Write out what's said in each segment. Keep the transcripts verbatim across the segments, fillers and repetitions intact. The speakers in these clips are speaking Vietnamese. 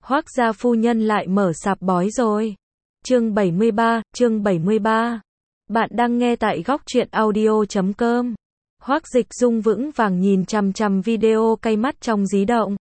Hoác gia phu nhân lại mở sạp bói rồi. Chương bảy mươi ba, chương bảy mươi ba. Bạn đang nghe tại góc truyện audio chấm com. Hoác Dịch Dung vững vàng nhìn chằm chằm video, cay mắt trong dí động.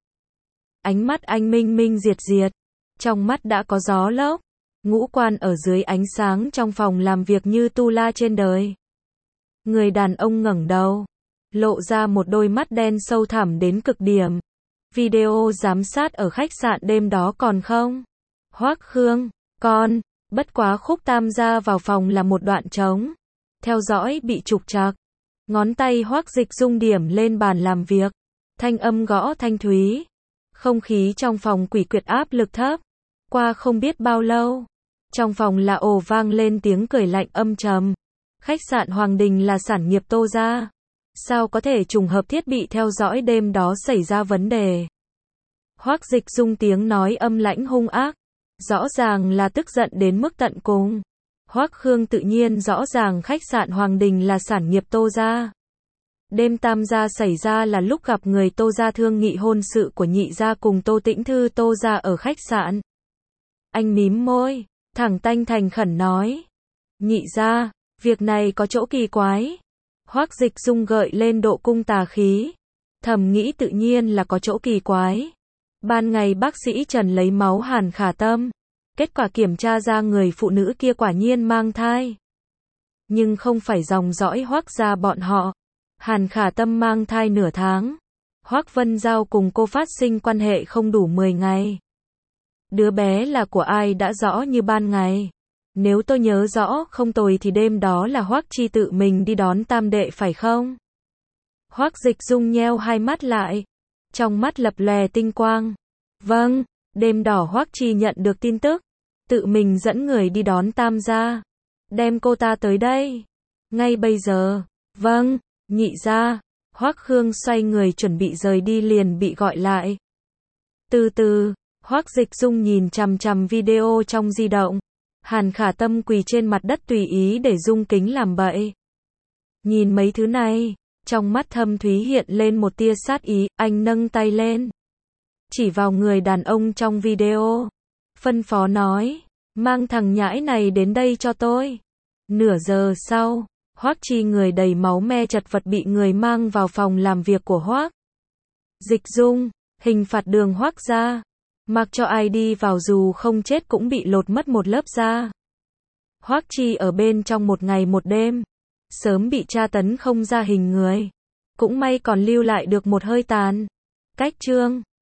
Ánh mắt anh minh minh diệt diệt, trong mắt đã có gió lốc, ngũ quan ở dưới ánh sáng trong phòng làm việc như tu la trên đời. Người đàn ông ngẩng đầu, lộ ra một đôi mắt đen sâu thẳm đến cực điểm. Video giám sát ở khách sạn đêm đó còn không? Hoác Khương, con, bất quá khúc tam gia vào phòng là một đoạn trống. Theo dõi bị trục trặc. Ngón tay Hoác Dịch Dung điểm lên bàn làm việc. Thanh âm gõ thanh thúy. Không khí trong phòng quỷ quyệt áp lực thấp. Qua không biết bao lâu, trong phòng là ồ vang lên tiếng cười lạnh âm trầm. Khách sạn Hoàng Đình là sản nghiệp Tô gia. Sao có thể trùng hợp thiết bị theo dõi đêm đó xảy ra vấn đề? Hoác Dịch Dung tiếng nói âm lãnh hung ác, rõ ràng là tức giận đến mức tận cùng. Hoác Khương tự nhiên rõ ràng khách sạn Hoàng Đình là sản nghiệp Tô gia. Đêm tam gia xảy ra là lúc gặp người Tô gia thương nghị hôn sự của nhị gia cùng Tô Tĩnh Thư Tô gia ở khách sạn. Anh mím môi, thẳng tanh thành khẩn nói. Nhị gia, việc này có chỗ kỳ quái. Hoác Dịch Dung gợi lên độ cung tà khí. Thầm nghĩ tự nhiên là có chỗ kỳ quái. Ban ngày bác sĩ Trần lấy máu Hàn Khả Tâm. Kết quả kiểm tra ra người phụ nữ kia quả nhiên mang thai. Nhưng không phải dòng dõi Hoác gia bọn họ. Hàn Khả Tâm mang thai nửa tháng. Hoác Vân Giao cùng cô phát sinh quan hệ không đủ mười ngày. Đứa bé là của ai đã rõ như ban ngày. Nếu tôi nhớ rõ không tồi thì đêm đó là Hoác Chi tự mình đi đón tam đệ phải không? Hoác Dịch Dung nheo hai mắt lại. Trong mắt lập lòe tinh quang. Vâng, đêm đỏ Hoác Chi nhận được tin tức. Tự mình dẫn người đi đón tam gia. Đem cô ta tới đây. Ngay bây giờ. Vâng, nhị gia. Hoác Khương xoay người chuẩn bị rời đi liền bị gọi lại. Từ từ, Hoác Dịch Dung nhìn chằm chằm video trong di động. Hàn Khả Tâm quỳ trên mặt đất tùy ý để dung kính làm bậy. Nhìn mấy thứ này, trong mắt thâm thúy hiện lên một tia sát ý, anh nâng tay lên. Chỉ vào người đàn ông trong video. Phân phó nói, mang thằng nhãi này đến đây cho tôi. Nửa giờ sau, Hoác Chi người đầy máu me chật vật bị người mang vào phòng làm việc của Hoác Dịch Dung, hình phạt đường Hoác gia. Mặc cho ai đi vào dù không chết cũng bị lột mất một lớp da. Hoác Chi ở bên trong một ngày một đêm. Sớm bị tra tấn không ra hình người. Cũng may còn lưu lại được một hơi tàn. Cách chương